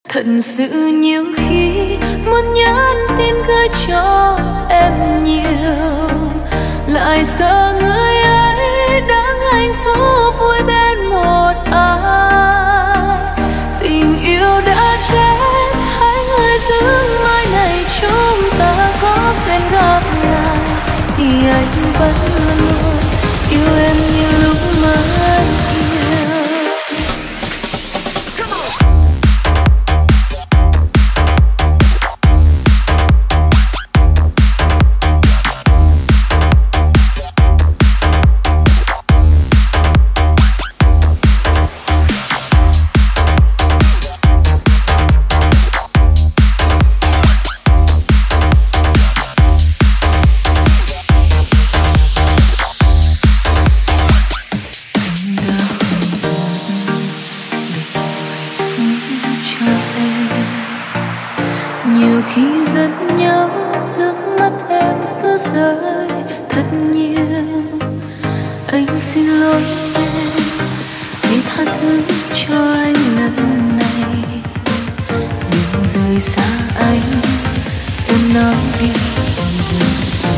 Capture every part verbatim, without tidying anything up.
Thật sự nhiều khi muốn nhắn tin gửi cho em nhiều, lại sợ người ấy đang hạnh phúc vui bên một ai. Tình yêu đã chết, hai người giữ mai này chúng ta có duyên gặp lại, thì anh vẫn luôn yêu em như lúc mới yêu. Khi giận nhau nước mắt em cứ rơi thật nhiều, anh xin lỗi em vì tha thứ cho anh lần này. Đừng rời xa anh, em nói đi đừng rời xa.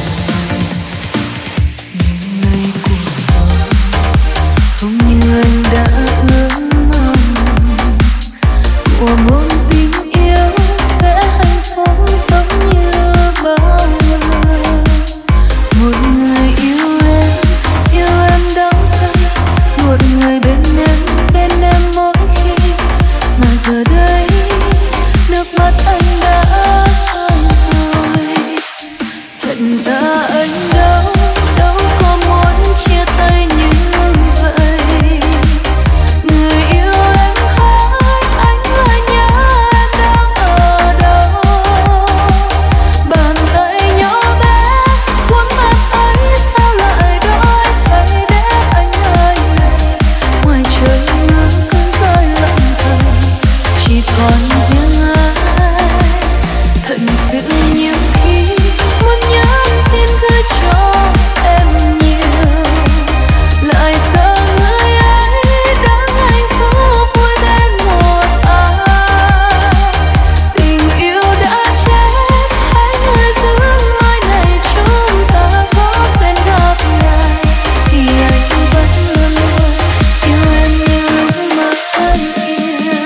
Những ngày cuộc sống không như anh đã ước mong, của một tình yêu sẽ hạnh phúc giống như bao người. Một người yêu em, yêu em đắm say, một người bên em, bên em mỗi khi mà giờ đây nước mắt anh đã rơi rồi. Thật ra anh đâu đâu có muốn chia tay như vậy. Người yêu em hỡi, anh lại nhớ em đang ở đâu. Bàn tay nhỏ bé khuôn mặt ấy sao lại đổi thay để anh ơi này. Ngoài trời mưa cứ rơi lặng thầm, chỉ còn riêng anh. Thật sự nhiều khi muốn nhắn tin gửi cho em nhiều, lại sợ người ấy đang hạnh phúc vui bên một ai. Tình yêu đã chết, hai người giữ mai này chúng ta có duyên gặp lại, thì anh vẫn luôn luôn yêu em như lúc mà anh yêu.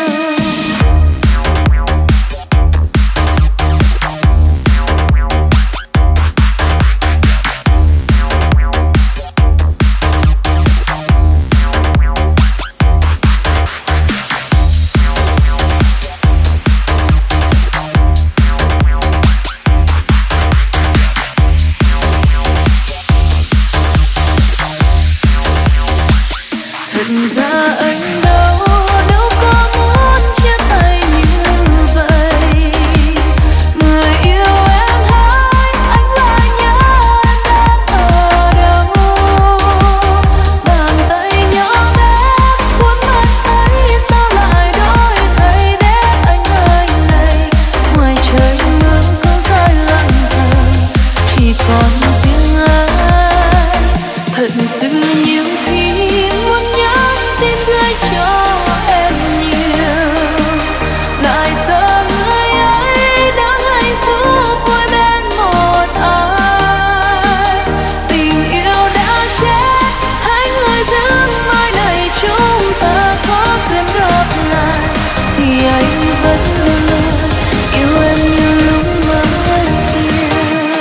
Thật ra anh đâu đâu có muốn chia tay như vậy. Người yêu em hỡi, anh lại nhớ em đang ở đâu. Bàn tay nhỏ bé khuôn mặt ấy sao lại đổi thay để anh ơi này. Ngoài trời mưa cứ rơi lặng thầm, chỉ còn riêng anh. Thật sự nhiều khi muốn nhắn tin gửi cho em nhiều, lại sợ người ấy đang hạnh phúc vui bên một ai. Tình yêu đã chết, hai người giữ mai này chúng ta có duyên gặp lại, thì anh vẫn luôn luôn yêu em như lúc mới yêu.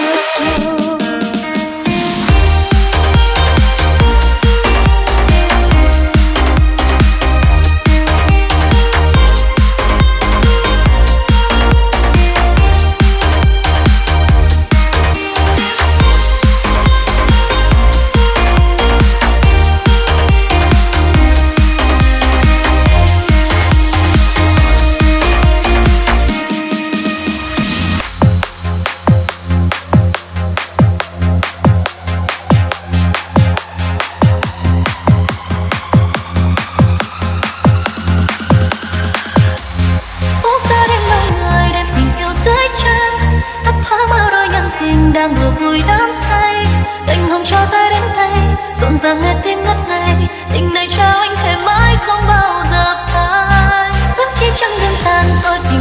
Đang đùa vui đắm say, tình hồng cho tay đến tay, rộn ràng nghe tim ngất ngây. Tình này trao anh thề mãi không bao giờ phai, ước chi chẳng đêm tan rồi tình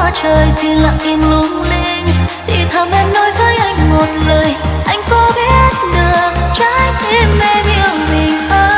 qua trời xin lặng im lung linh, thì thầm em nói với anh một lời, anh có biết được trái tim em yêu mình không?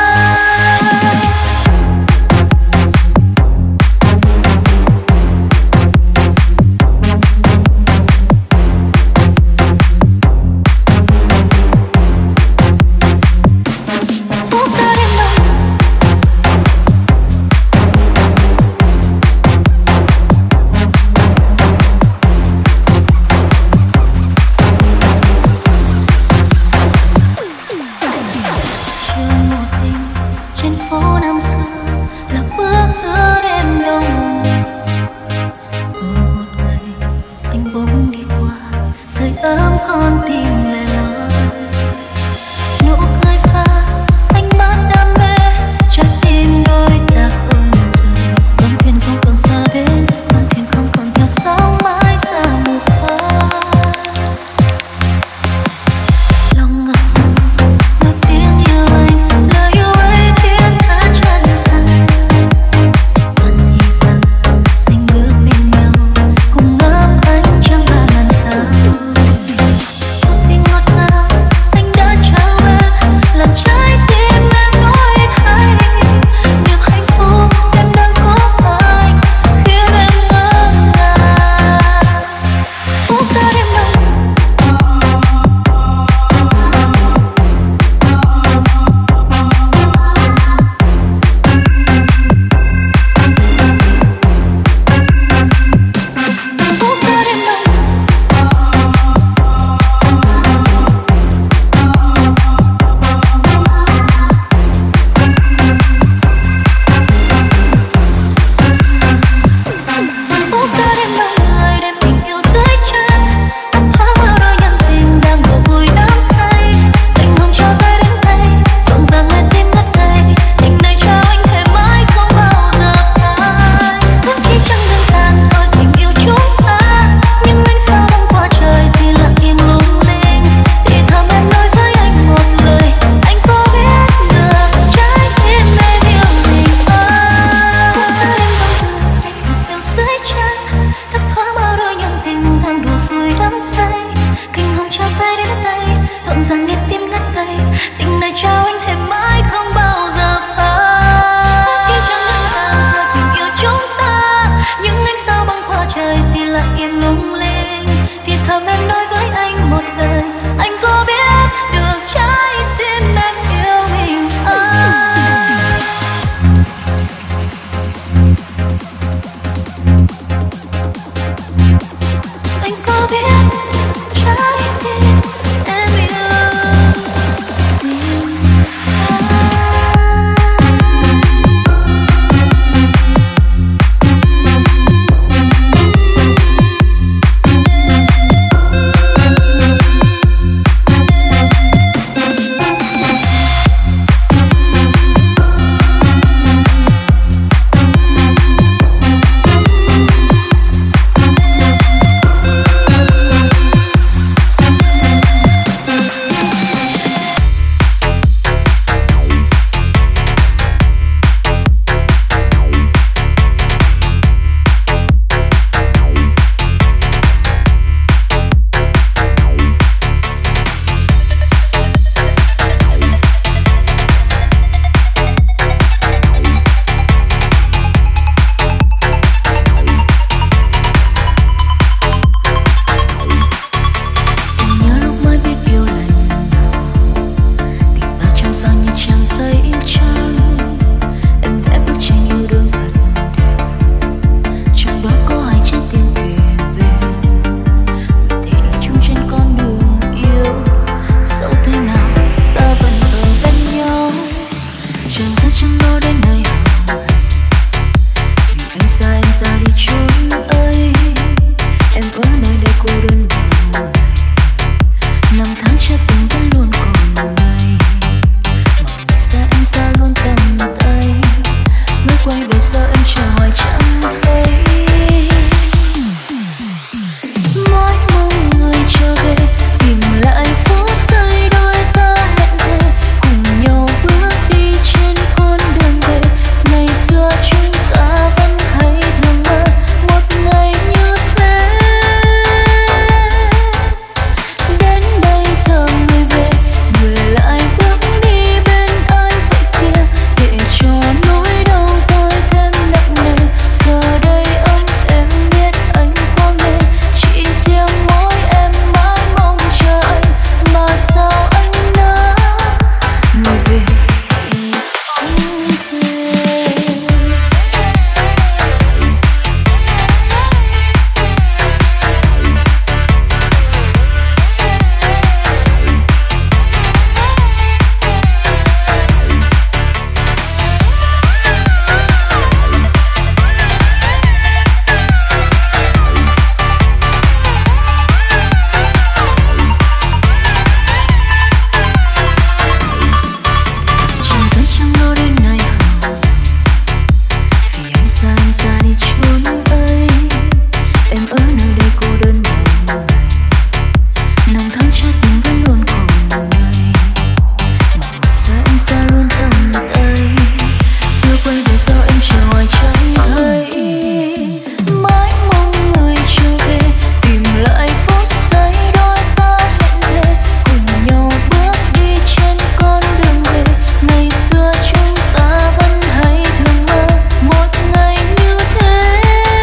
đi chốn ấy. Em ở nơi đây cô đơn một ngày, năm tháng trôi tình vẫn luôn còn ngày. Mà giờ anh xa luôn tầm tay, yêu quay về do em chờ ngoài chẳng thấy. Mãi mong người trở về, tìm lại phút giây đôi ta hẹn thề, cùng nhau bước đi trên con đường về. Ngày xưa chúng ta vẫn hay thường mơ một ngày như thế.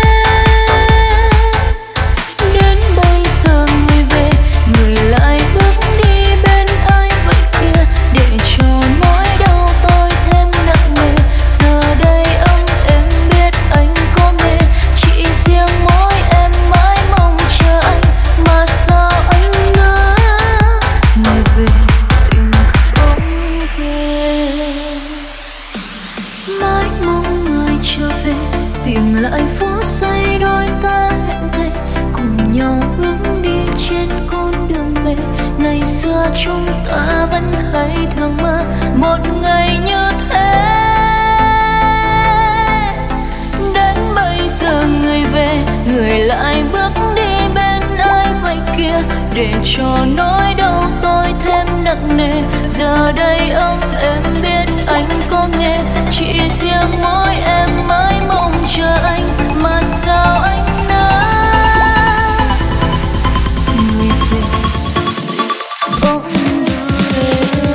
Đến bây giờ người về, người lại bước đi bên ai vậy kia, để cho nỗi đau tôi thêm nặng nề. Giờ đây ấm em biết anh có nghe, chỉ riêng mỗi em mãi mong chờ anh. Mà sao anh ngỡ người về tình không về. Mãi mong người trở về, tìm lại phút giây đôi ta hẹn thề, cùng nhau bước đi trên con đường về. Ngày xưa chúng ta vẫn hay thường mơ một ngày như thế. Đến bây giờ người về, người lại bước đi bên ai vậy kia, để cho nỗi đau tôi thêm nặng nề. Giờ đây ấm em biết anh có nghe, chỉ riêng mỗi em mãi mong chờ anh. Mà sao anh nỡ người về bóng người.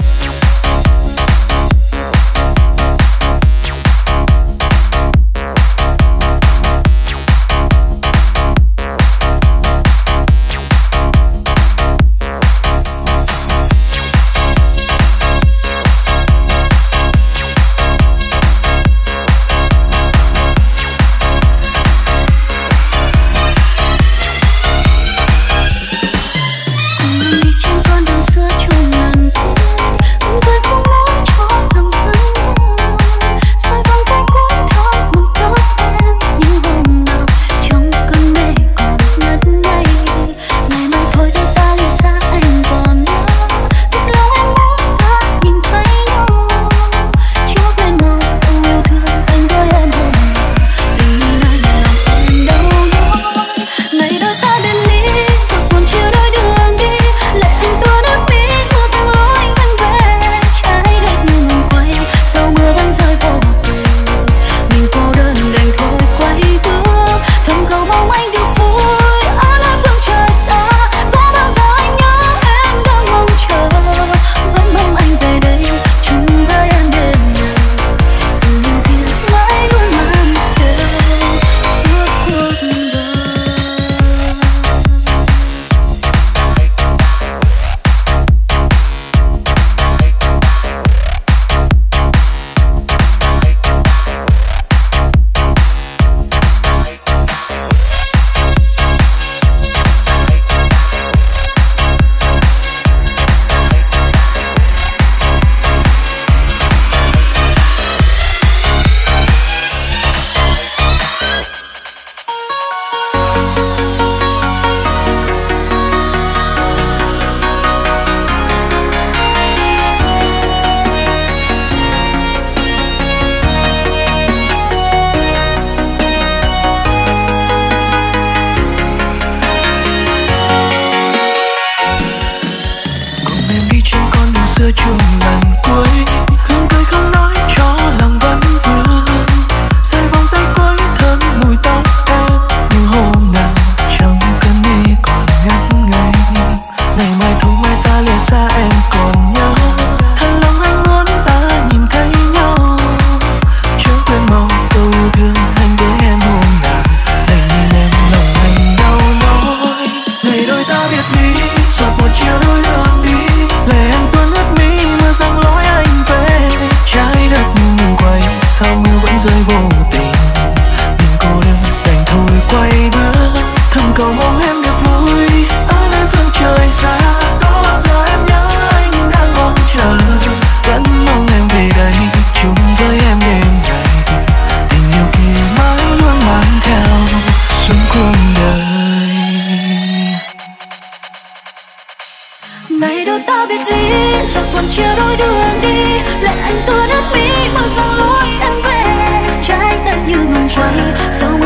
Ngày đầu ta biệt ly, giờ còn chia đôi đường đi. Lệ anh tưa đất mi, mơ rằng lối em về. Trái đất như ngừng quay, sao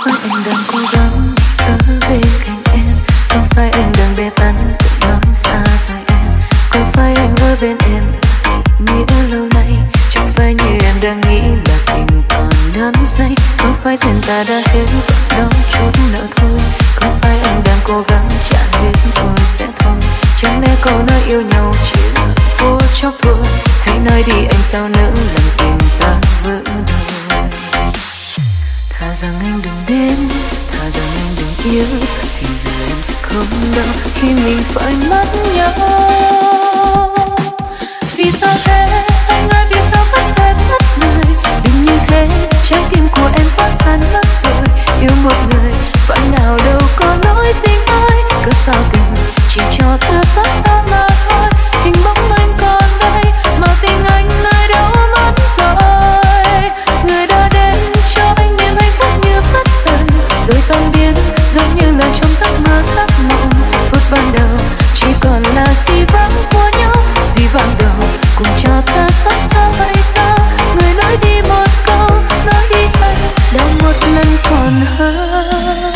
phải anh đang cố gắng ở bên cạnh em, có phải anh đang bê tắc nói xa rời em, có phải anh ở bên em nghĩa lâu nay, chẳng phải như em đang nghĩ là tình còn đắm say, có phải duyên ta đã hết đó chút nữa thôi, có phải anh đang cố gắng trả hết rồi sẽ thôi, chẳng lẽ câu nói yêu nhau chỉ là vô chốc thôi, hãy nói đi anh sao nỡ làm tình ta vỡ đời. Thà rằng anh đừng đến, thà rằng anh đừng yêu, thì giờ em sẽ không đau khi mình phải mất nhau. Vì sao thế anh ơi, vì sao mất em mất người, đừng như thế trái tim của em phát tan mất rồi, yêu một người phải nào đâu có nỗi tình ai, cớ sao tình chỉ cho ta sắc xa mà thôi, hình bóng anh còn đây mà tình anh nơi đâu mất rồi, người đã đến cho anh niềm hạnh phúc như bất tần rồi tan biến giống như là trong giấc mơ sắc mộng, phút ban đầu chỉ còn là gì vắng của nhau, gì vang đầu cùng cho ta sắp xa vậy sao, người nói đi một câu nói đi anh đau một lần còn hơn.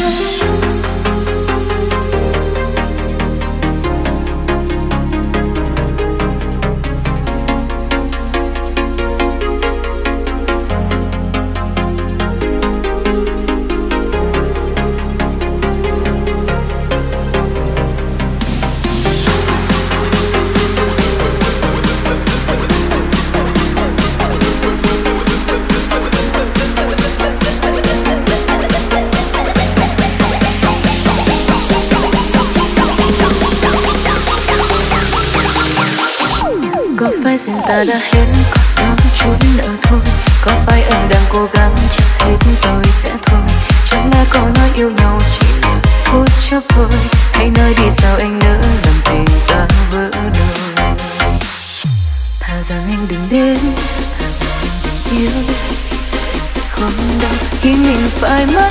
Có phải duyên ta đã hết còn có chút nữa thôi, có phải anh đang cố gắng chắc hết rồi sẽ thôi, chẳng lẽ câu nói yêu nhau chỉ là phút chốc thôi, hãy nói đi sao anh nỡ làm tình ta vỡ đời. Thà rằng anh đừng đến, thà rằng anh đừng yêu, thì giờ em sẽ không đau khi mình phải mất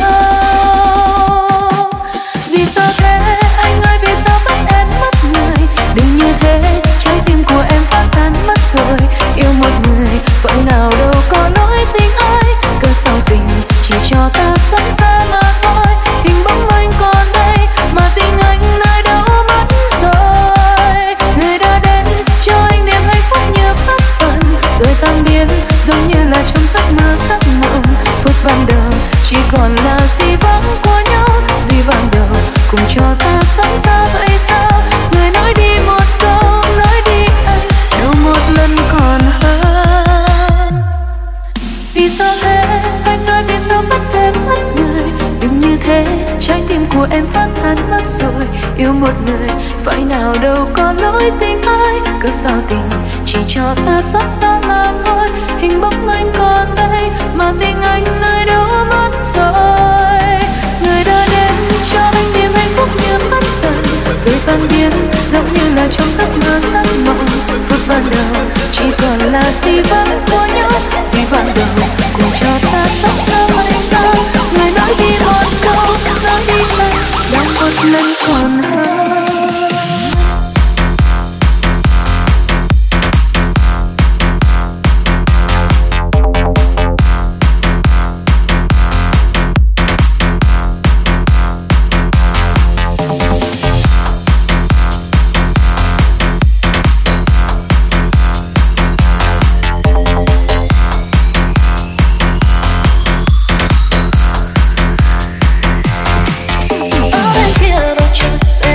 nhau. Vì sao thế anh ơi, vì sao bắt em mất người, đừng như thế trái tim của em phát tan mất rồi, yêu một người phải nào đâu có nỗi tình ai, cớ sao tình chỉ cho ta sống xa mà thôi, hình bóng anh còn đây mà tình anh nơi đâu mất rồi, người đã đến cho anh niềm hạnh phúc như bất tần rồi tan biến giống như là trong giấc mơ sắc mộng, phút ban đầu chỉ còn là gì vắng của nhau, gì vang đầu cùng cho ta sống xa vậy sao, người nói đi một câu nói đi anh đâu một lần còn hơn. Vì sao thế anh ơi, vì sao bắt em mất người, đừng như thế trái tim của em phát tan mất rồi, yêu một người phải nào đâu có lỗi tình ai, cớ sao tình chỉ cho ta xót xa mà thôi, hình bóng anh còn đây mà tình anh nơi đâu mất rồi, người đã đến cho anh niềm hạnh phúc như bất tần rồi tan biến giống như là trong giấc mơ sắc mộng, phút ban đầu chỉ còn là gì vắng của nhau, gì vang đầu cùng cho ta sắp xa vậy sao, người nói đi một câu nói đi anh đang một lần còn hơn. Ở bên kia bầu trời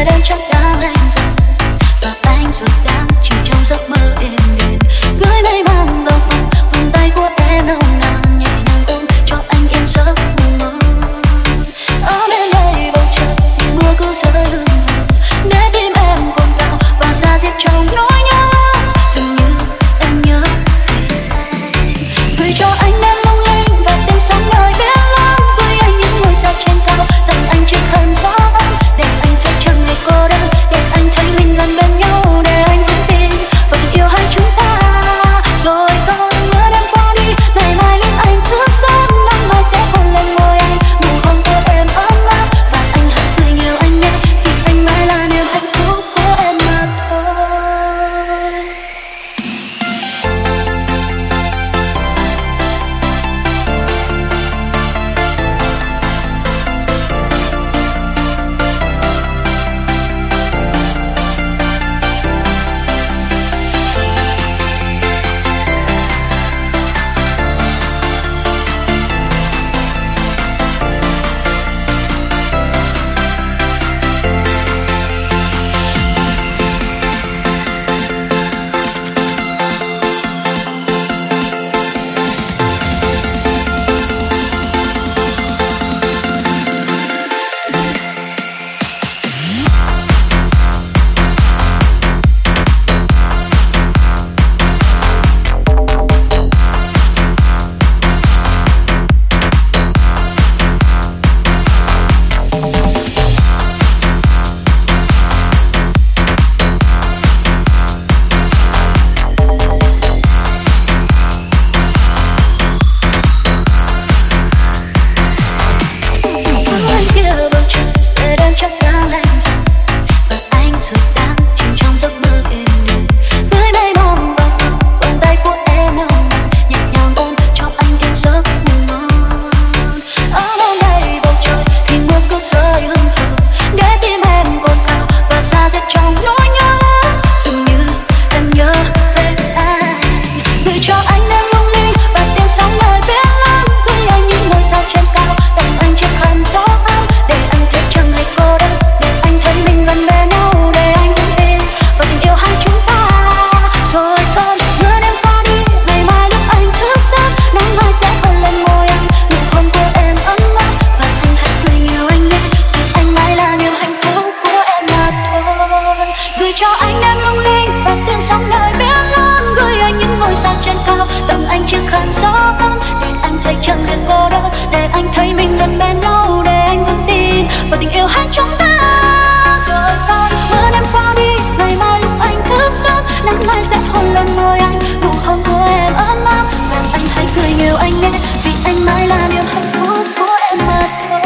để anh thấy mình gần bên nhau, để anh vững tin vào tình yêu hai chúng ta. Rồi con mưa đêm qua đi, ngày mai lúc anh thức giấc, nắng mai sẽ hôn lên môi anh, nụ hôn của em ấm áp. Và anh hãy cười nhiều anh nhé, vì anh mãi là niềm hạnh phúc của em mà thôi.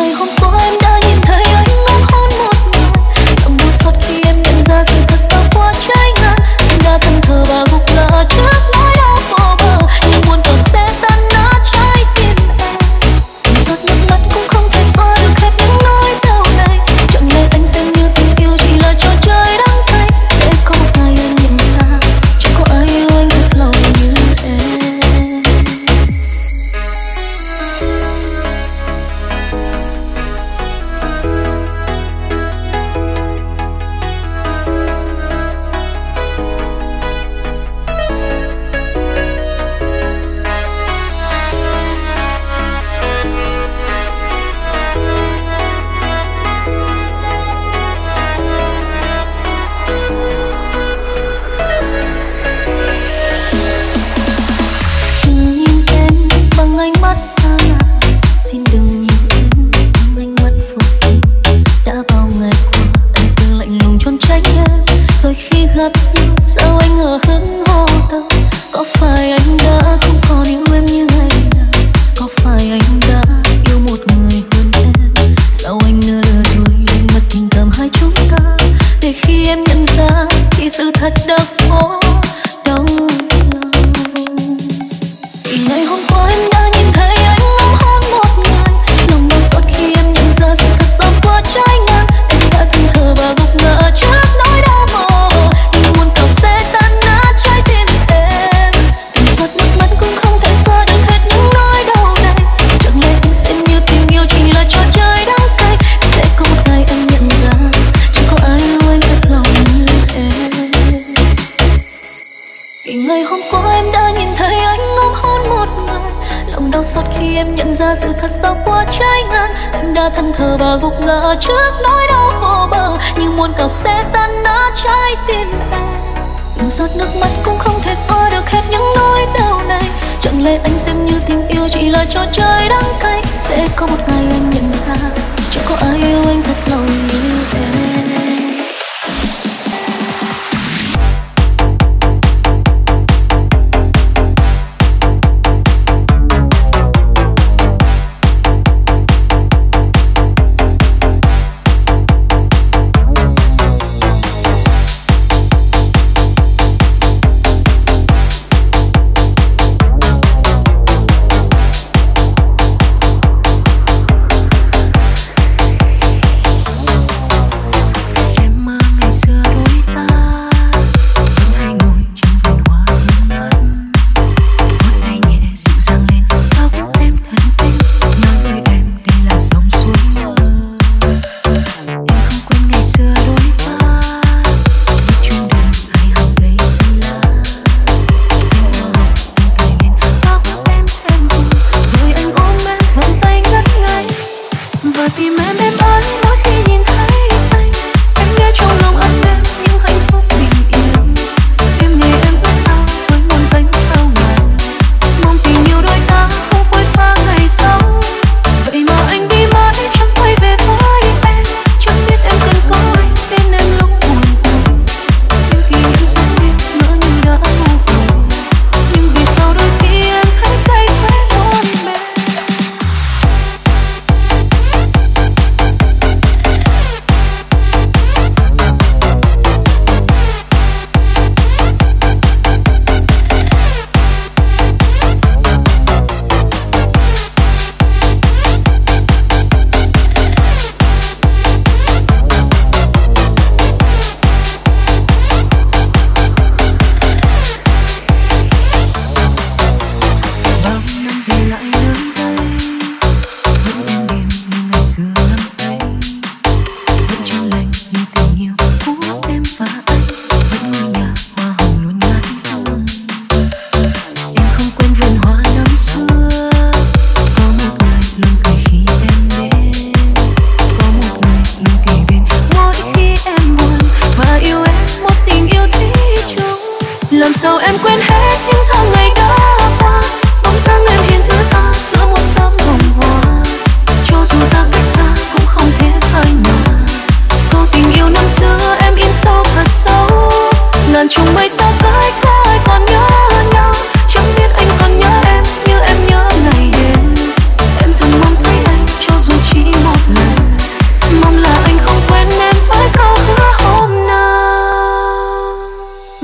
ngày hôm qua em đã nhìn thấy anh ngắm hôn một người, lòng đau xót khi em nhận ra sự thật sao quá trái ngang. Em đã thân thờ và gục ngã trước nỗi đau vô bờ, nhưng muôn cầu sẽ tan nát trái tim em. Từng giọt nước mắt cũng không thể xóa được hết những nỗi đau này. Chẳng lẽ anh xem như tình yêu chỉ là trò chơi đắng cay? Sẽ có một ngày anh nhận ra chẳng có ai yêu anh thật lòng như em. Xin đừng nhìn em bằng ánh mắt vô tình. Đã bao ngày qua anh cứ lạnh lùng trốn tránh em, rồi khi gặp nhau sao anh ngờ hững vô tâm. Có phải anh đã không còn yêu em như ngày nào? Có phải anh đã yêu một người hơn em? Sao anh nỡ lừa dối đánh mất tình cảm hai chúng ta, để khi em nhận ra thì sự thật đã khó đau lòng. Vì ngày hôm qua em đã nhìn thấy anh ngắm hôn một người, lòng đau xót khi em nhận ra sự thật sao quá trái ngang. Em đã thân thờ và gục ngã trước nỗi đau vô bờ, nhưng muôn cầu sẽ tan nát trái tim em. Từng giọt nước mắt cũng không thể xóa được hết những nỗi đau này. Chẳng lẽ anh xem như tình yêu chỉ là trò chơi đắng cay? Sẽ có một ngày anh nhận ra chẳng có ai yêu anh thật lòng như em. Vì ngày hôm qua em đã nhìn thấy anh ngắm hôn một người, lòng đau xót khi em nhận ra sự thật sao quá trái ngang. Em đã thân thờ và gục ngã trước nỗi đau vô bờ, nhưng muôn cầu sẽ tan nát trái tim em. Từng giọt nước mắt cũng không thể xóa được hết những nỗi đau này. Chẳng lẽ anh xem như tình yêu chỉ là trò chơi đắng cay? Sẽ có một ngày anh nhận ra chẳng có ai yêu anh thật lòng như em.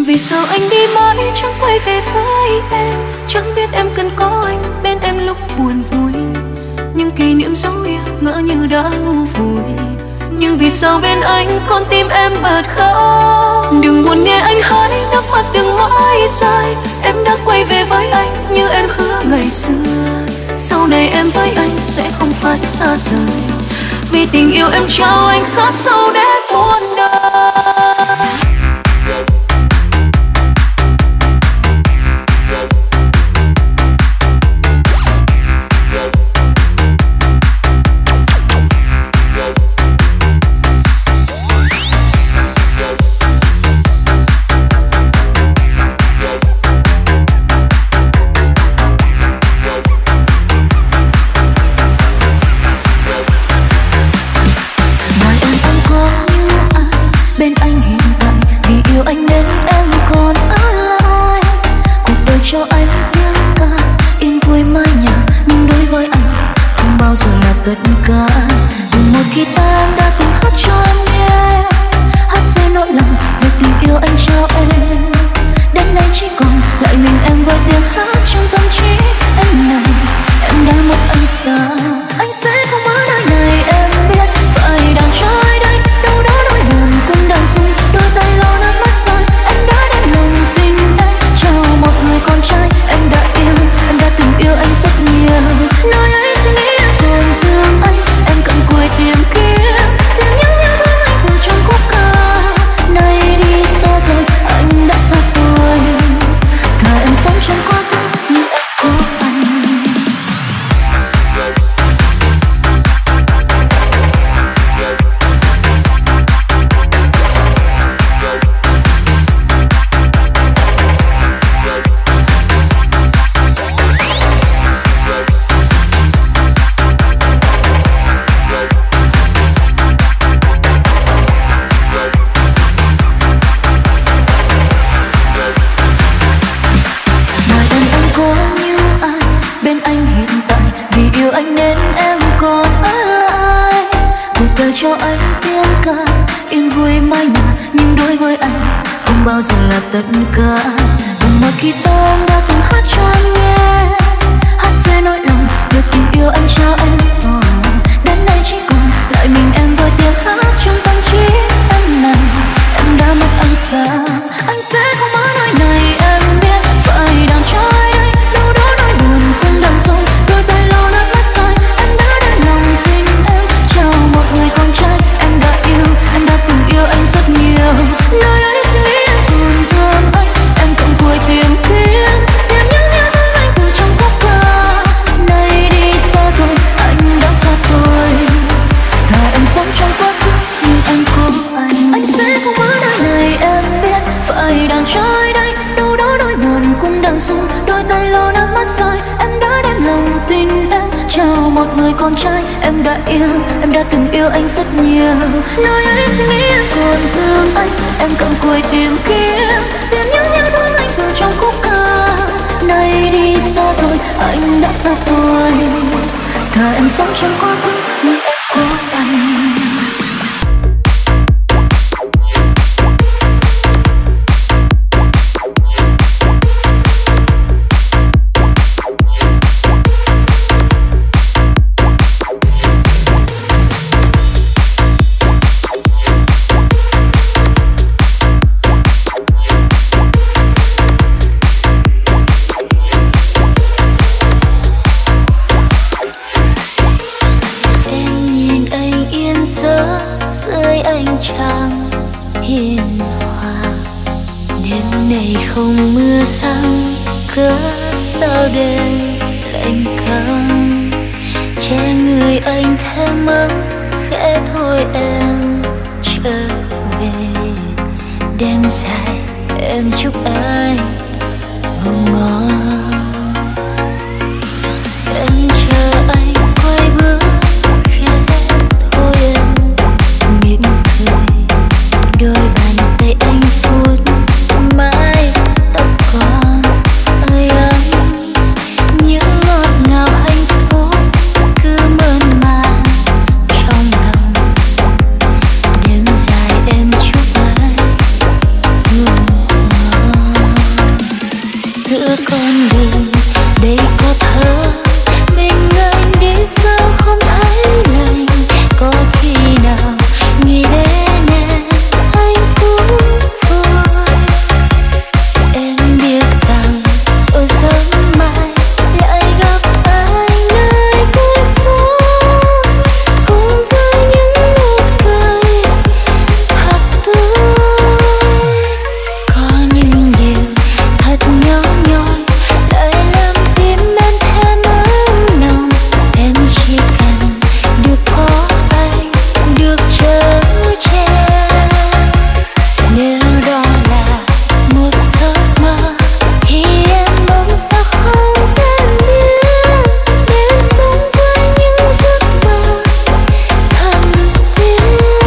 vì sao anh đi mãi chẳng quay về với em, chẳng biết em cần có anh bên em lúc buồn vui. Những kỷ niệm dấu yêu ngỡ như đã ngu vùi, nhưng vì sao bên anh con tim em bật khóc. Đừng buồn nghe anh hỏi, nước mắt đừng mãi rơi. Em đã quay về với anh như em hứa ngày xưa. Sau này em với anh sẽ không phải xa rời, vì tình yêu em trao anh khắc sâu đến muôn đời. Tất cả từng một khi ta em đã từng hát cho em nghe, hát về nỗi lòng về tình yêu anh trao em. Đến nay chỉ còn lại mình em với tiếng hát trong tâm trí em này. Em đã mất anh xa, anh sẽ không ở nơi này em biết. Phải đàn trai đây đâu đó nỗi buồn cũng đang rung, đôi tay lau nước mắt rơi. Em đã đem lòng tình em cho một người con trai em đã yêu, em đã từng yêu anh rất nhiều. Nơi ấy suy nghĩ em còn thương anh, em cầm cùi tìm kiếm tìm những nhớ thương anh từ trong khúc ca. Nay đi xa rồi anh đã xa tôi, thà em sống trong quá khứ nhưng em có anh. Cho anh tiếng ca yên vui mái nhà, nhưng đối với anh không bao giờ là tất cả. Cùng một khi ta em đã từng hát cho anh nghe, hát về nỗi lòng về tình yêu anh trao em. Oh, đến nay chỉ còn lại mình em với tiếng hát trong tâm trí em này. Em đã mất anh xa, anh sẽ không ở nơi này em biết. Phải đàn trai đây đâu đó nỗi buồn cũng đang rơi, đôi tay lau nước mắt rơi. Em đã đem lòng tình em trao một người con trai em đã yêu, em đã từng yêu anh rất nhiều. Nơi ấy suy nghĩ em còn thương anh, em cầm cùi tìm kiếm tìm những nhớ thương anh từ trong khúc ca. Nay đi xa rồi anh đã xa tôi, thà em sống trong quá khứ nhưng anh có anh. Anh sẽ không ở nơi này em biết. Phải đàn trai đây đâu đó nỗi buồn cũng đang rung, đôi tay lau nước mắt rơi. Em đã đem lòng tình em trao một người con trai em đã yêu, em đã từng yêu anh rất nhiều. Nơi ấy suy nghĩ em còn thương anh, em cầm cùi tìm kiếm tìm những nhớ thương anh từ trong khúc ca. Nay đi xa rồi anh đã xa tôi, thà em sống trong quá khứ nhưng em có anh. Không mưa sang cớ sao đêm lạnh căng, che người anh thêm ấm khẽ thôi em trở về. Đêm dài em chúc anh ngủ ngon, em chờ anh quay bước khẽ thôi em mỉm cười. Đôi bàn tay anh phút mãi tóc còn ơi ấm, những ngọt ngào hạnh phúc cứ mơn man trong lòng. Đêm dài em chúc anh ngủ ngon. con đường đây có thơ mình anh đi sao không thấy lành, có khi nào nghĩ đến em anh cũng vui. Em biết rằng rồi sớm mai lại gặp anh nơi cuối phố, cùng với những nụ cười thật tươi. Có những điều thật nhỏ nhoi lại làm tim em thêm ấm nồng. Em chỉ cần được có anh, được chở che. Nếu đó là một giấc mơ thì em mong sao không tan biến, để sống với những giấc mơ thầm tiếng.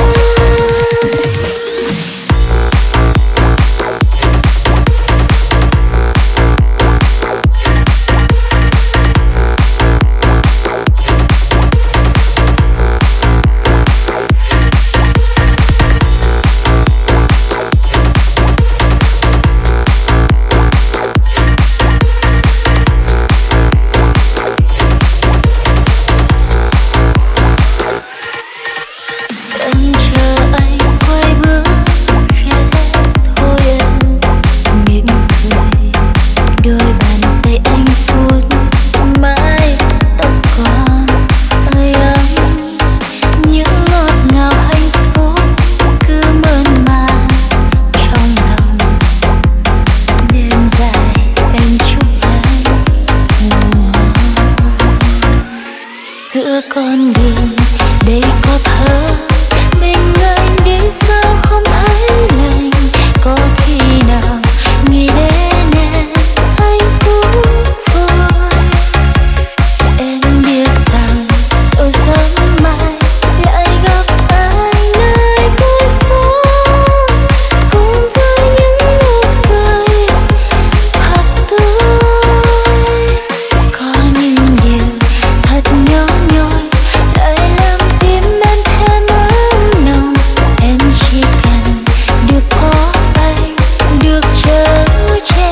Em chờ anh quay bước khẽ thôi em mỉm cười, đôi bàn tay anh vuốt mái tóc còn ơi ấm. Những ngọt ngào hạnh phúc cứ mơn man trong lòng. Đêm dài em chúc anh ngủ ngon. Giữa con đường đây có thơ mình anh đi sao không thấy lành, có khi nào nghĩ đến em anh cũng vui. Em biết rằng rồi sớm mai lại gặp anh nơi cuối phố, cùng với những nụ cười thật tươi. Có những điều thật nhỏ nhoi lại làm tim em thêm ấm nồng. Em chỉ cần được có anh, được chở che.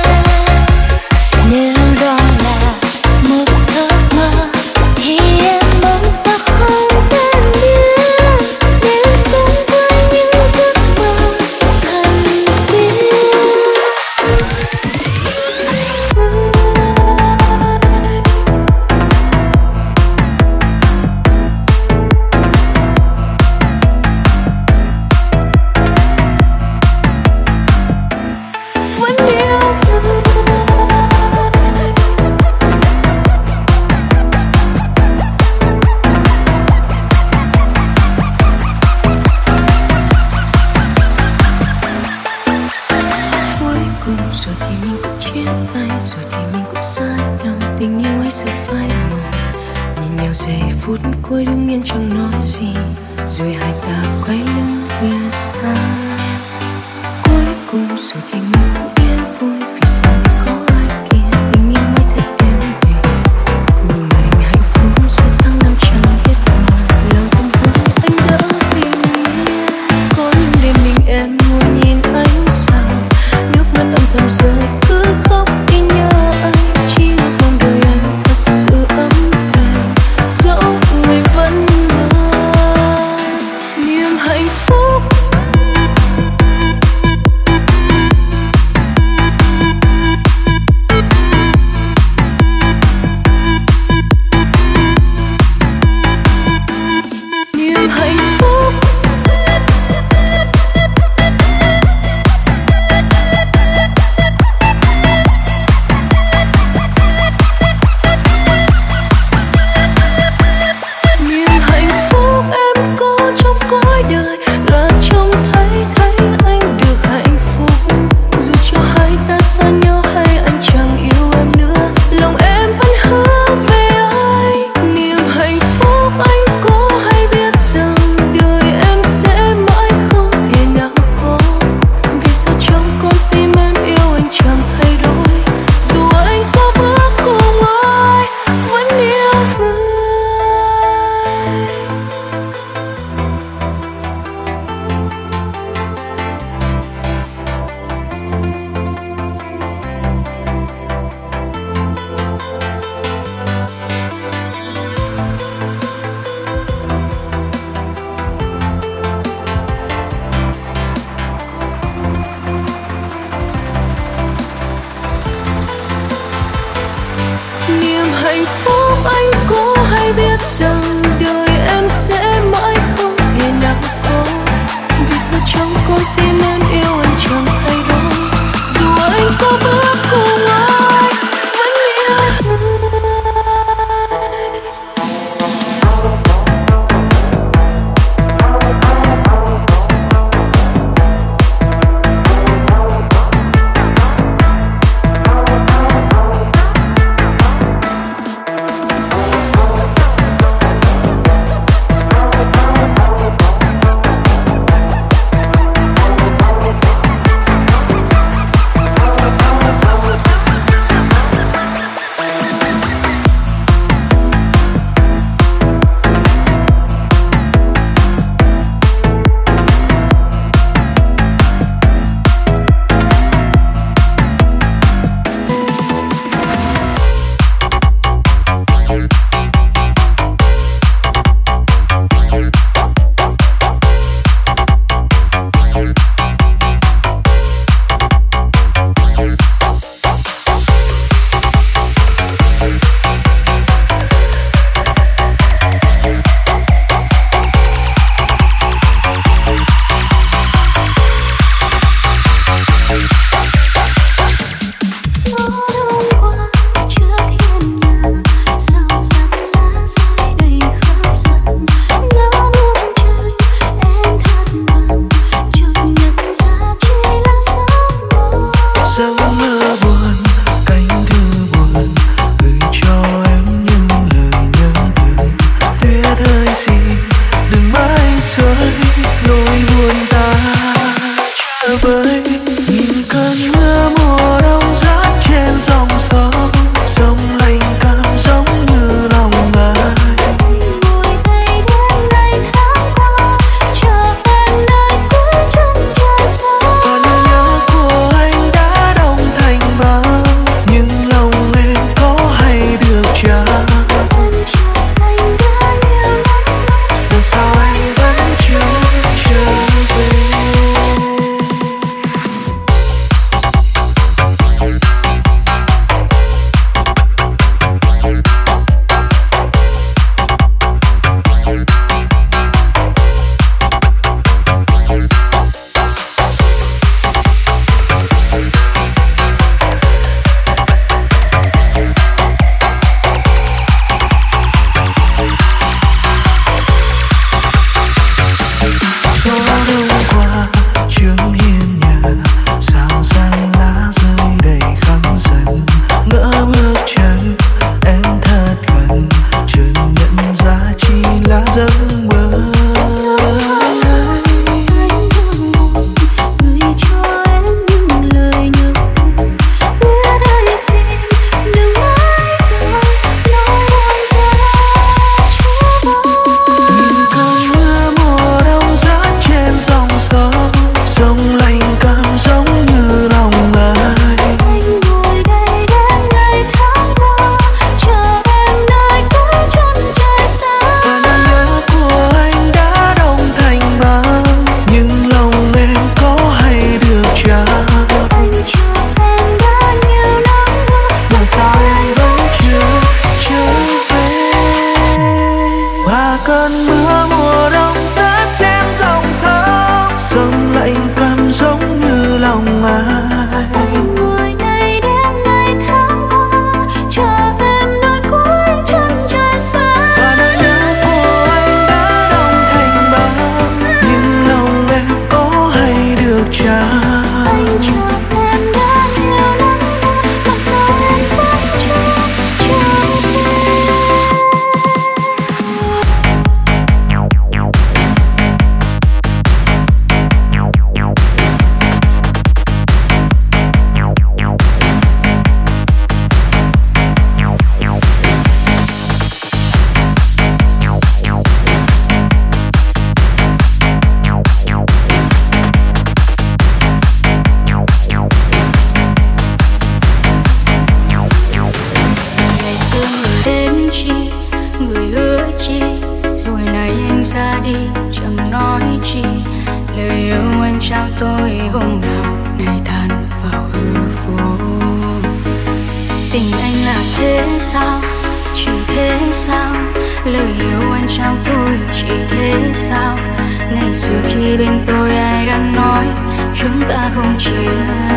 Nếu đó là một giấc mơ thì em mong sao không tan biến, để sống với những giấc mơ thần tiên. Vẫn yêu cuối cùng rồi thì mình cũng chia tay, rồi thì mình cũng xa nhau. Tình yêu ấy sự phai màu, nhìn nhau giây phút cuối đứng yên chẳng nói gì, rồi hai ta quay lưng lìa xa. Cuối cùng rồi thì mình cũng yên vui, vì sao có ai kia. Tình yêu mới thấy em về, nhưng mình hạnh phúc rồi tháng năm chẳng hết màu. Lòng tâm vốn anh đỡ bình yên, có những đêm mình em ngồi nhìn ánh sao, nước mắt âm thầm rơi cứ khóc khi nhớ anh. Chỉ ước mong đời anh thật sự ấm êm, dẫu người vẫn mơ niềm hạnh phúc. Niềm hạnh phúc. Niềm hạnh phúc em có trong cõi đời là trông thấy thấy anh được hạnh phúc, dù cho hai ta xa nhau hay anh chẳng yêu em nữa, lòng em vẫn hướng về anh. Niềm hạnh phúc anh có hay biết rằng chẳng nói chi. Lời yêu anh trao tôi hôm nào này tan vào hư vô. Tình anh là thế sao, chỉ thế sao? Lời yêu anh trao tôi chỉ thế sao? Ngày xưa khi bên tôi ai đã nói chúng ta không chia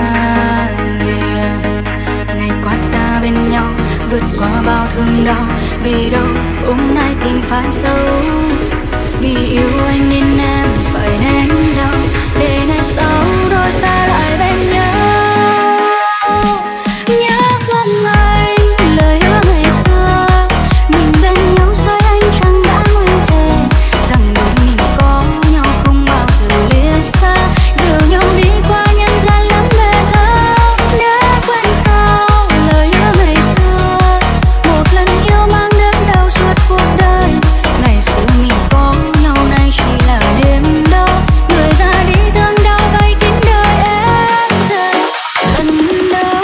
lìa. Ngày qua ta bên nhau vượt qua bao thương đau. Vì đâu hôm nay tình phải xấu. Vì yêu anh nên em phải nén đau, để ngày sau đôi ta lại bên nhau. Nhớ không anh lời hứa ngày xưa, mình bên nhau rồi anh chẳng đã nguyện thề rằng đôi mình có nhau không bao giờ lìa xa. Dìu nhau đi qua nhân gian lắm bề dâu. Đã quên sao lời hứa ngày xưa, một lần yêu mang đến đau suốt cuộc đời. Ngày xưa mình có nhau nay chỉ là đêm đâu. Người ra đi thương đau vây kín đời em thời gần đâu.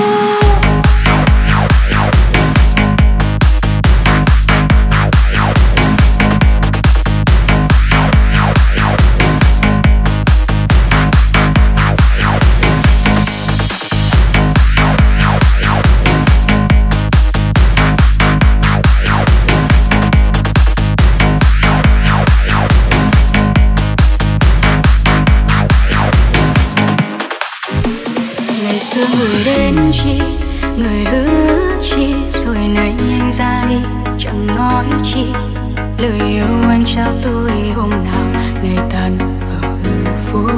Ngày xưa người đến chi, người hứa chi, rồi nay anh ra đi chẳng nói chi. Lời yêu anh trao tôi hôm nào nay tan vào hư vô.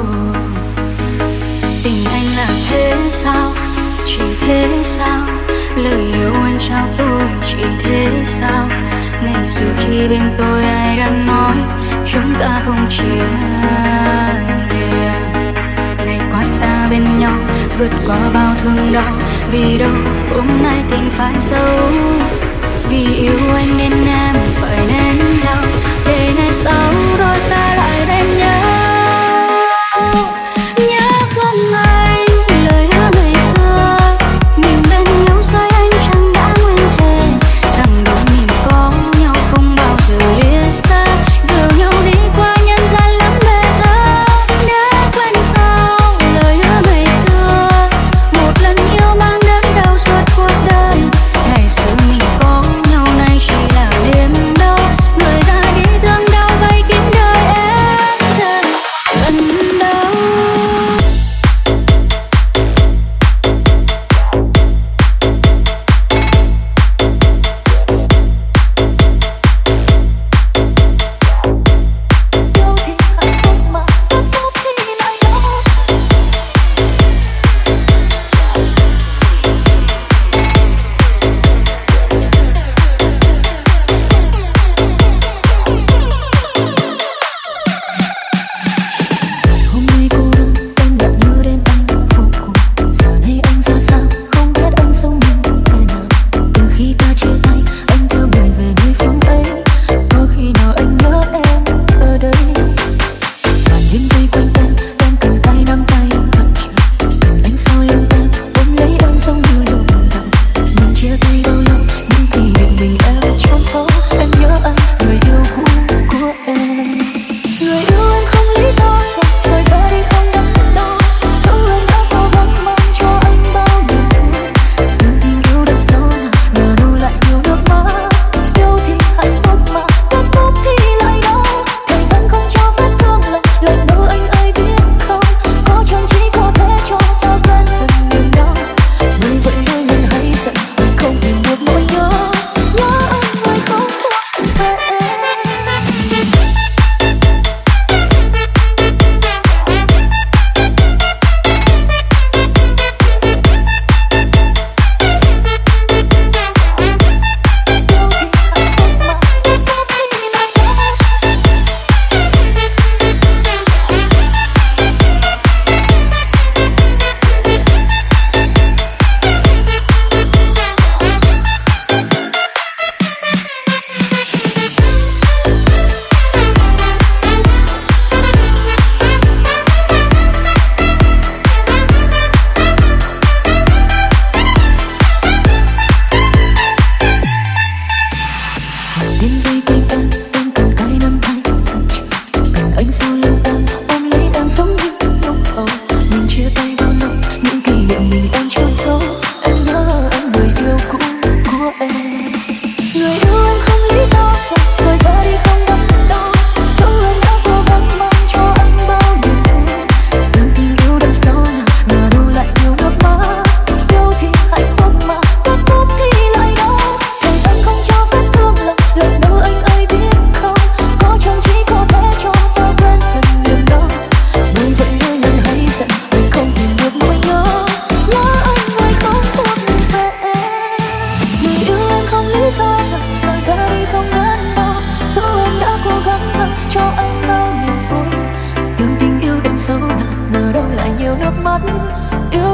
Tình anh là thế sao, chỉ thế sao? Lời yêu anh trao tôi chỉ thế sao? Ngày xưa khi bên tôi ai đã nói chúng ta không chia lìa. Ngày qua ta bên nhau vượt qua bao thương đau. Vì đâu hôm nay tình phải xấu. Vì yêu anh nên em phải nén đau, để ngày sau đôi ta lại bên nhau. Nhớ không anh lời hứa ngày xưa, mình bên nhau rồi anh chẳng đã nguyện thề rằng đôi mình có nhau không bao giờ lìa xa. Dìu nhau đi qua nhân gian lắm bề dâu. Đã quên sao lời hứa ngày xưa, một lần yêu mang đến đau suốt cuộc đời. Ngày xưa mình có nhau nay chỉ là đêm đâu. Người ra đi thương đau vây kín đời em.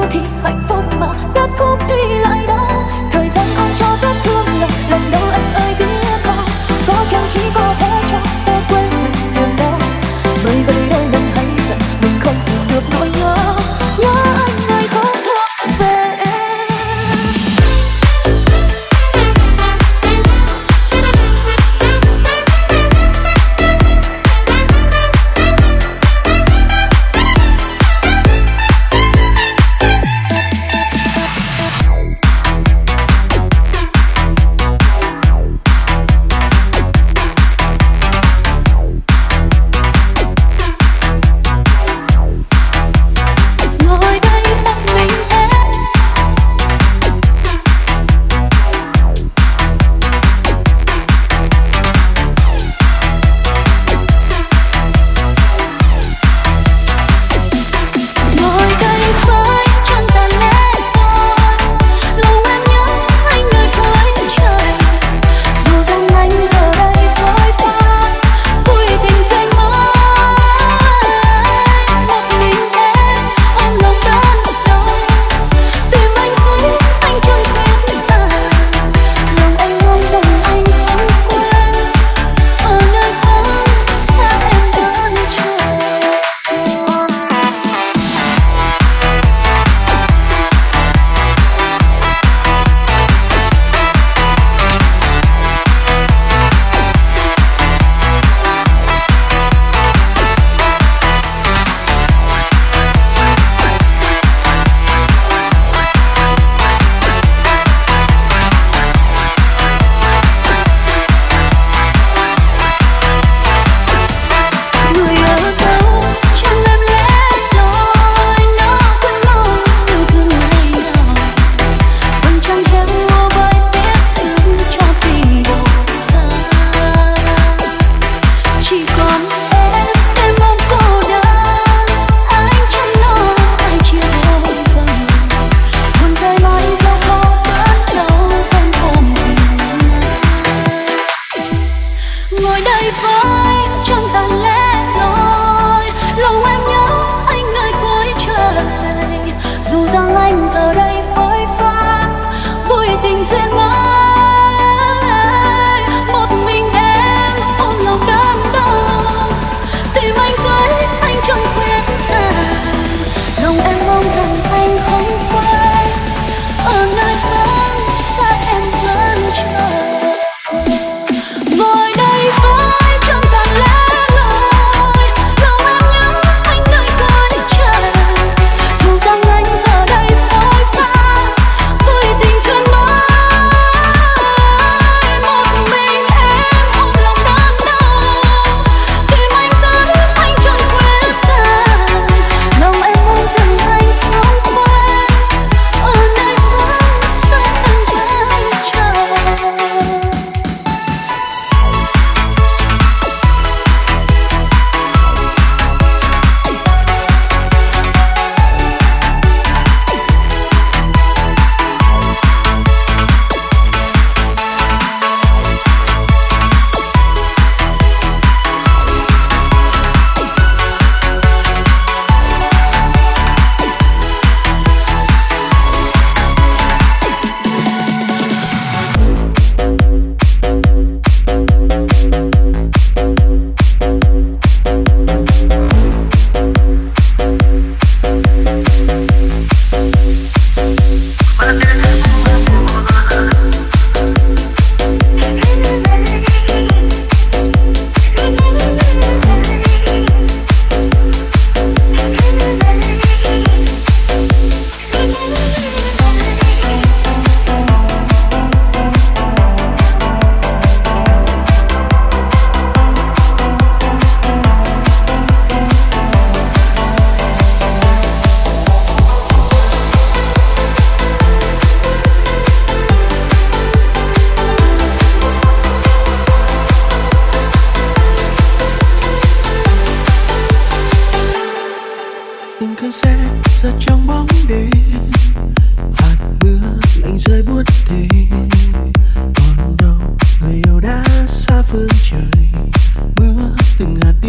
thì hạnh phúc mà kết thúc thì lại đau. Thời gian không cho phép thương lòng, lần đầu anh ơi biết không, có chăng chỉ có thể cho ta quên dần niềm đau. Bởi vậy đôi lần hay giận mình không hiểu được nỗi nhớ, nhớ anh ơi không thuộc về em.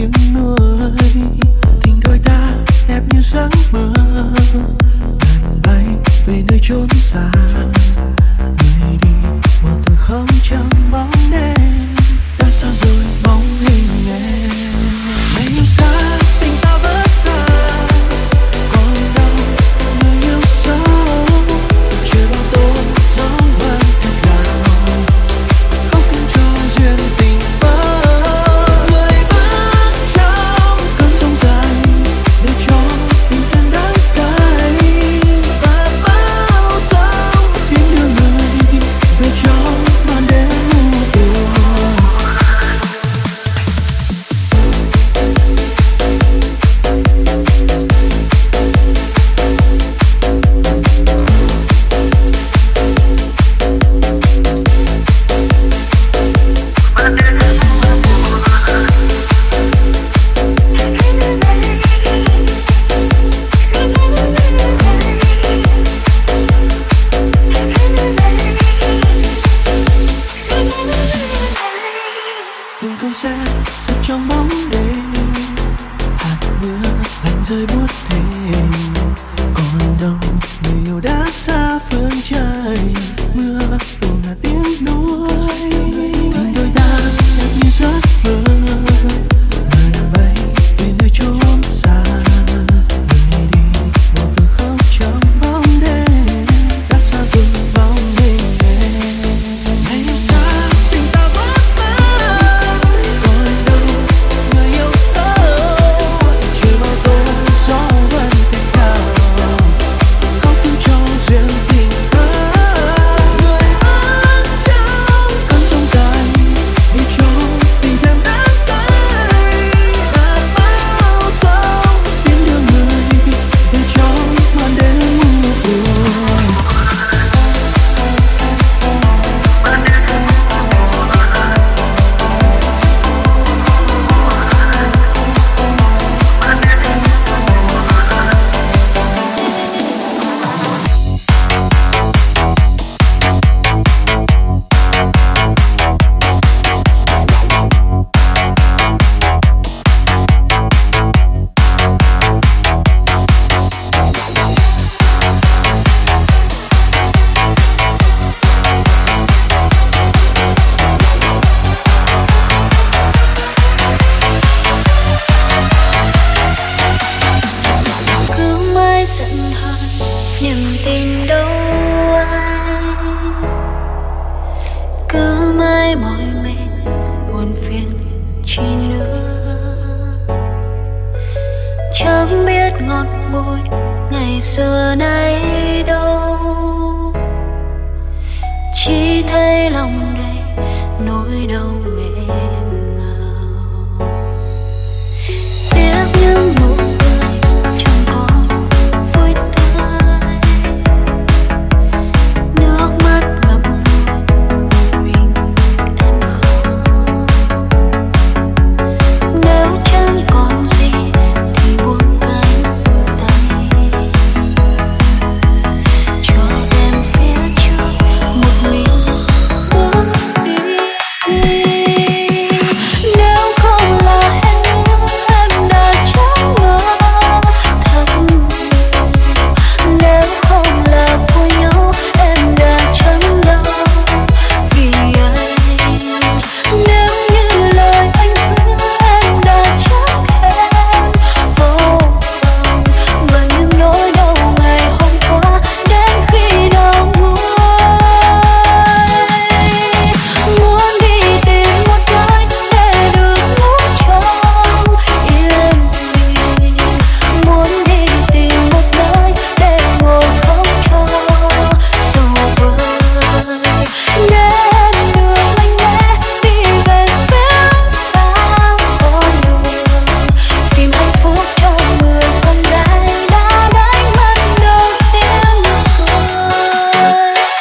giấc mơ ngàn bay rơi buốt thêm. Còn đâu người yêu đã xa phương trời, mưa đổ là tiếng núi. Tình đôi ta đẹp như giấc mơ, người bay về nơi chốn xa. Người đi bỏ tôi khóc trong bóng đêm, đã xa rồi bóng hình em. Ngày hôm sau tình ta vất vả, còn đâu người yêu sâu. Chưa bao giờ gió vẫn thế cao, có thương cho duyên tình thơ. Người ơn trong cơn sông dài, đi cho tình thêm đắng cay. Đã bao sông tiến đưa người về trong màn đêm mù buồn. Cứ mãi giận hờn niềm tin đâu ai, cứ mãi mỏi mệt buồn phiền chi nữa. Chẳng biết ngọt bùi ngày xưa nay đâu, chỉ thấy lòng đầy nỗi đau nghẹn ngào. Tiếc những nụ cười chẳng có vui tươi, nước mắt ngập ngùi mình em khóc. Nếu chẳng còn gì thì buông cánh tay, cho em phía trước một mình bước đi. Nếu không là em nữa, em đã chẳng ngờ thật nhiều. Nếu không là của nhau, em đã chẳng đau vì anh. Nếu như lời anh hứa, em đã chẳng thèm vô vọng và những nỗi đau ngày hôm qua đến khi đau nguôi. Muốn đi tìm một nơi để được ngủ trong yên bình, muốn đi tìm một nơi để ngồi khóc cho sầu vơi. Để em được mạnh mẽ đi về phía sáng con đường, tìm hạnh phúc cho người con gái đã đánh mất được tiếng cười.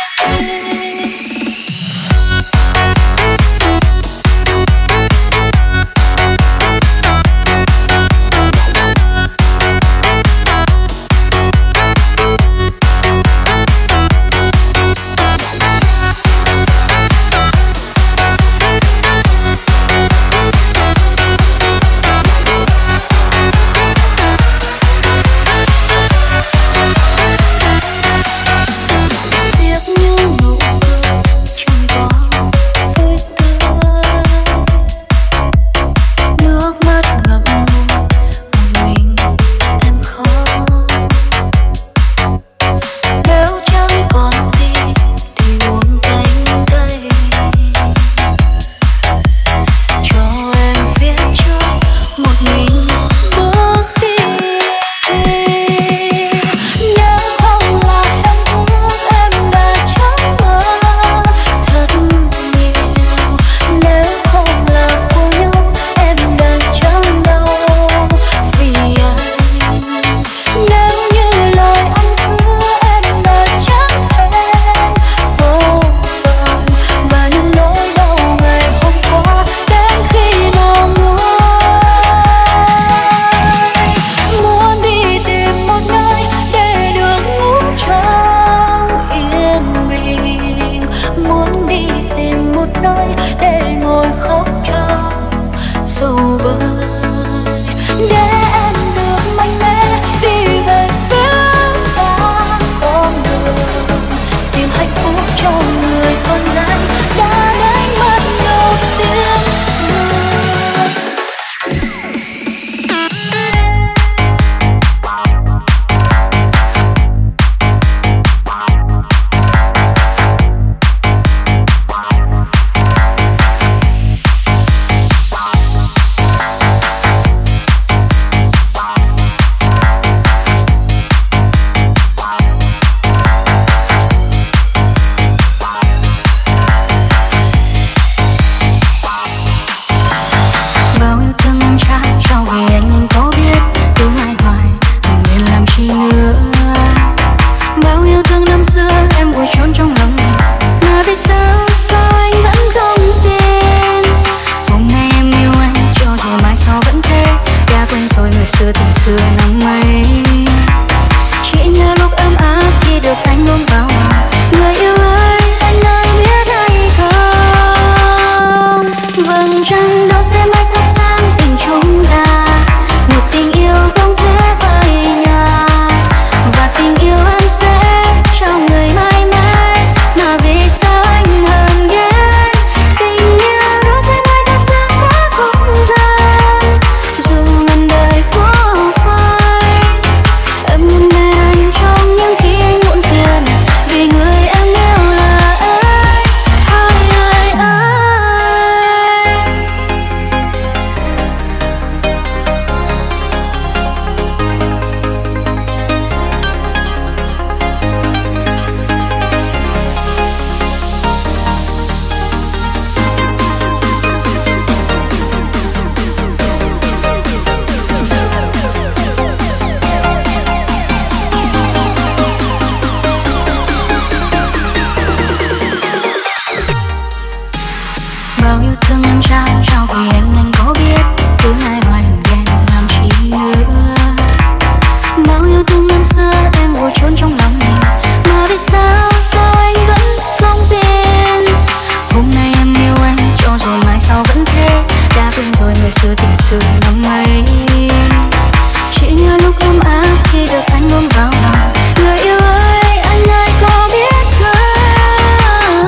Tiếc những nụ cười chẳng có vui tươi, nước mắt ngập ngùi một mình em khóc. Nếu chẳng còn gì thì buông cánh tay, cho em phía trước một mình bước đi. Nếu không là em hứa, em đã chẳng mơ thật nhiều. Nếu không là của nhau, em đã chẳng đau vì anh. Nếu như lời anh hứa, em đã chẳng thèm vô vọng và những nỗi đau ngày hôm qua đến khi đau nguôi. Muốn đi tìm một nơi để được ngủ trong yên bình, muốn đi tìm một nơi để ngồi khóc cho sầu vơi. Để em được mạnh mẽ xưa tình xưa năm ấy. Chỉ nhớ lúc ấm áp khi được anh ôm vào lòng. Người yêu ơi, anh ơi biết hay không? Vầng trăng đó sẽ mãi thắp sáng tình chúng ta, một tình yêu không thể phai nhạt. Và tình yêu em sẽ cho người mãi mãi, mà vì sao anh hờn ghen? Tình yêu đó sẽ mãi thắp sáng cả không gian, dù ngần đời có phai. Em luôn bên anh trong những khi anh muộn phiền, vì người em yêu là ai, ai, ai, ai. Bao yêu thương em trao trao vì anh anh có biết thương ai hoài hận ghen làm chi nữa. Bao yêu thương năm xưa em vội trốn trong lòng mình, mà vì sao sao anh vẫn không tin. Hôm nay em yêu anh cho rồi mai sau vẫn thế, đã quên rồi người xưa tình xưa năm ấy. Chỉ nhớ lúc ấm áp khi được anh ôm vào lòng. Người yêu ơi, anh ơi có biết không?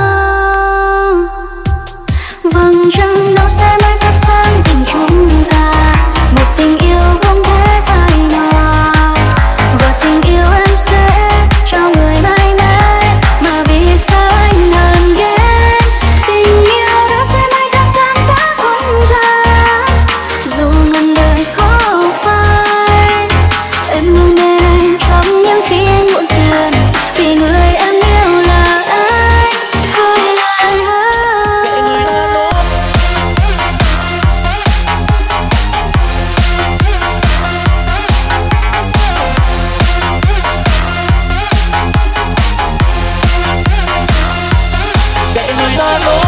Vầng trăng đó sẽ mãi thắp sáng tình chúng ta, một tình yêu không thể phai nhạt. Và tình yêu em sẽ cho người mãi mãi, mà vì sao anh hờn ghen? Tình yêu đó sẽ mãi thắp sáng cả không gian, dù ngần đời có phai. Em luôn bên anh trong những khi anh muộn phiền, vì người em yêu là ai, ai, ai, ai. Kệ người ta nói,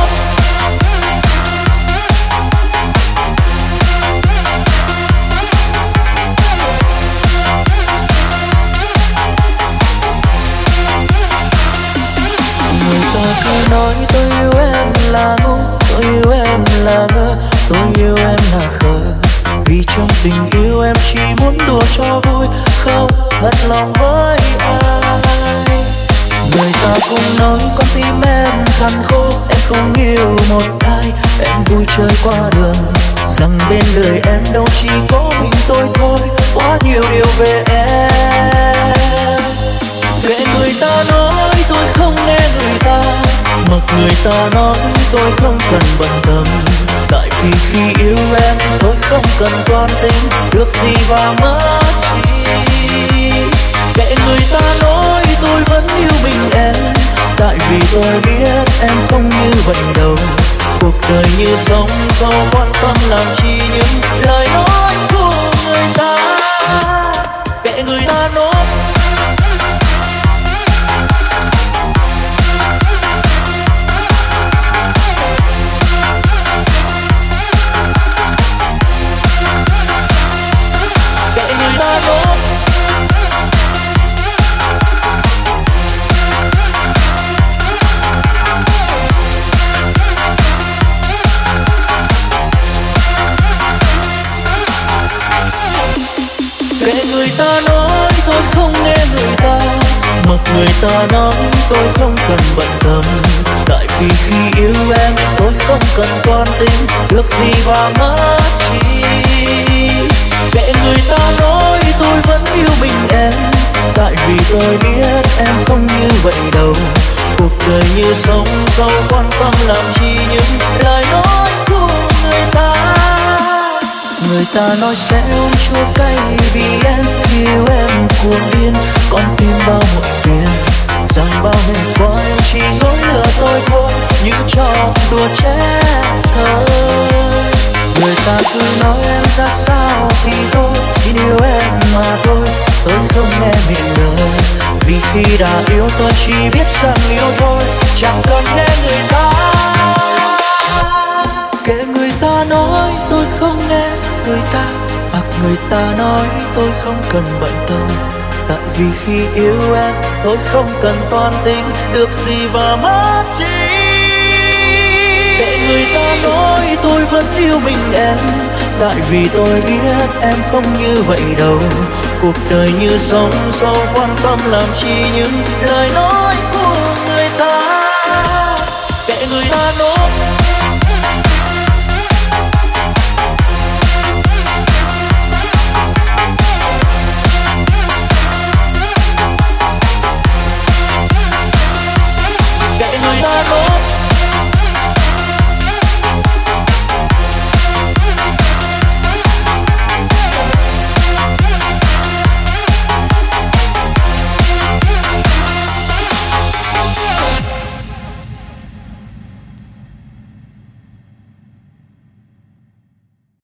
người ta cứ nói tôi yêu em là ngu, tôi yêu em là ngơ, tôi yêu em là khờ. Vì trong tình yêu em chỉ muốn đùa cho vui, không thật lòng với ai. Người ta cũng nói con tim em khăn khô, em không yêu một ai. Em vui chơi qua đường, rằng bên đời em đâu chỉ có mình tôi thôi. Quá nhiều điều về em. Kệ người ta nói tôi không nghe người ta, mặc người ta nói tôi không cần bận tâm. Tại vì khi yêu em tôi không cần quan tâm được gì và mất gì. Kệ người ta nói tôi vẫn yêu mình em, tại vì tôi biết em không như vậy đâu. Cuộc đời như sóng gió quan tâm làm chi những lời nói của người ta. Kệ người ta nói. Kệ người ta nói. Kệ người ta nói tôi không nghe người ta, mặc người ta nói tôi không cần bận tâm. Tại vì khi yêu em tôi không cần quan tâm được gì và mất gì. Kệ người ta nói tôi vẫn yêu mình em, tại vì tôi biết em không như vậy đâu. Cuộc đời như sóng gió quan tâm làm chi những lời nói của người ta. Người ta nói sẽ uống chua cay vì em yêu em cuồng điên, con tim bao muộn phiền. Rằng bao ngày qua em chỉ dối lừa tôi thôi, những trò đùa trẻ thơ. Người ta cứ nói em ra sao thì thôi, xin yêu em mà thôi. Tôi không nghe miệng đời, vì khi đã yêu tôi chỉ biết rằng yêu thôi, chẳng cần nghe người ta. Kệ người ta nói tôi không nghe người ta, mặc người ta nói tôi không cần bận tâm, tại vì khi yêu em tôi không cần toan tính được gì và mất chi. Để người ta nói tôi vẫn yêu mình em, tại vì tôi biết em không như vậy đâu. Cuộc đời như sông sâu, quan tâm làm chi những lời nói của người ta. Để người ta nói